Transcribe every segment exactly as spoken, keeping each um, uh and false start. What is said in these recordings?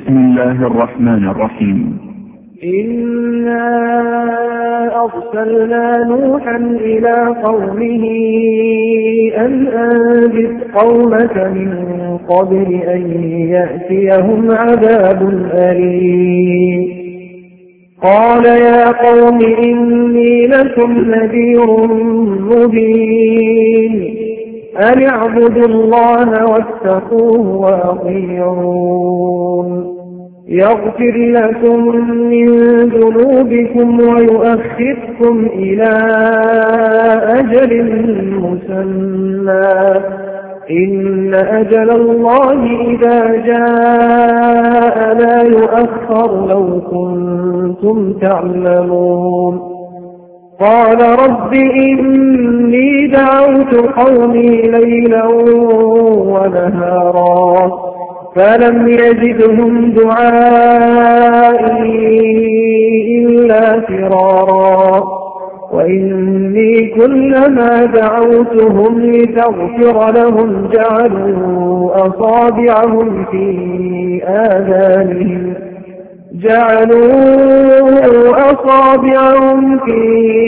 بسم الله الرحمن الرحيم. إنا أرسلنا نوحا إلى قومه أن أنذر قومك من قبل أن يأتيهم عذاب أليم. قال يا قوم إني لكم نذير مبين أن اعبدوا الله واتقوه وأطيعون يغفر لكم من ذنوبكم ويؤخركم إلى أجل مسمى إن أجل الله إذا جاء لا يؤخر لو كنتم تعلمون. قال رب إني دعوت قومي ليلا ونهارا فلم يزدهم دعائي إلا فرارا وإني كلما دعوتهم لتغفر لهم جعلوا أصابعهم في آذانهم جعلوا أصابعهم في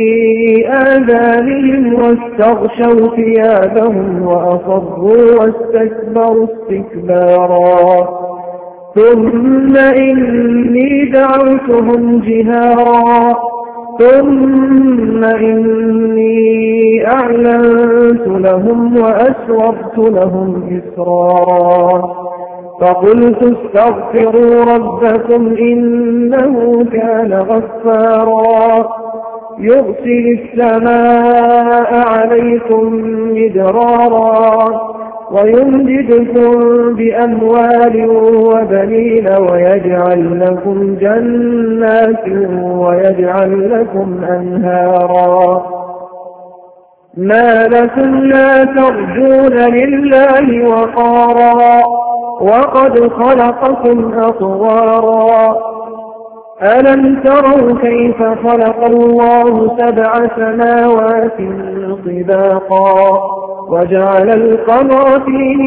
آذانهم واستغشوا ثيابهم وأصروا واستكبروا استكبارا ثم إني دعوتهم جهارا ثم إني أعلنت لهم وأسررت لهم إسرارا فقلت استغفروا ربكم إنه كان غفارا يرسل السماء عليكم مدرارا ويمددكم بأموال وبنين ويجعل لكم جنات ويجعل لكم أنهارا ما لكم لا ترجون لله وقارا وقد خلقكم أطوارا ألم تروا كيف خلق الله سبع سماوات طباقا وجعل القمر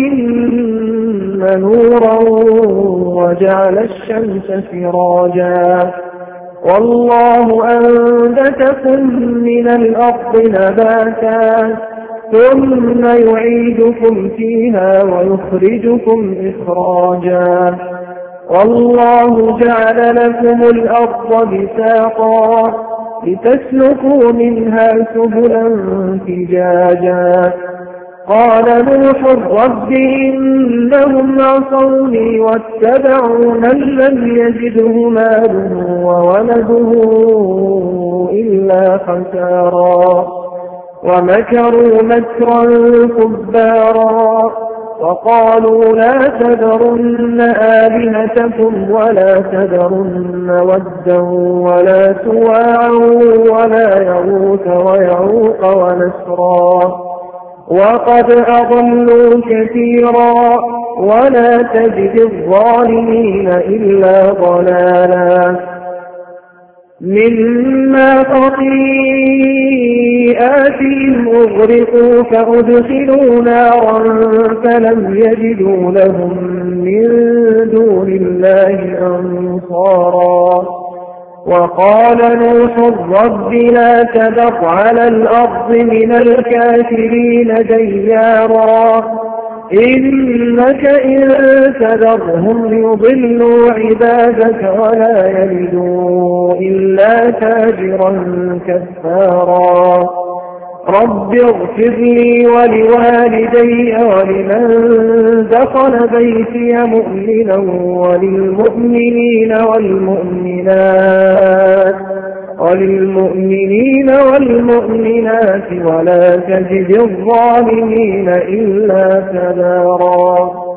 فيهن نورا وجعل الشمس سراجا والله أنبتكم من الأرض نباتا ثم يعيدكم فيها ويخرجكم إخراجا والله جعل لكم الأرض بساطا لتسلكوا منها سبلا فجاجا قال نوح رب إنهم عصوني واتبعوا من لم يزده ماله وولده إلا خسارا ومكروا مكرا كبارا وقالوا لا تذرن آلهتكم ولا تذرن ودا ولا سواعا ولا يغوث ويعوق ونسرا وقد أضلوا كثيرا ولا تجد الظالمين إلا ضلالا مما خطيئاتهم أغرقوا فأدخلوا نارا فلم يجدوا لهم من دون الله أنصارا وقال نوح رب لا تذر على الأرض من الكافرين ديارا إنك إن تذرهم يضلوا عبادك ولا يلدوا إلا فاجرا كفارا رب اغفر لي ولوالدي ولمن دخل بيتي مؤمنا وللمؤمنين والمؤمنات وللمؤمنين والمؤمنات ولا تجد الظالمين إلا تبارا.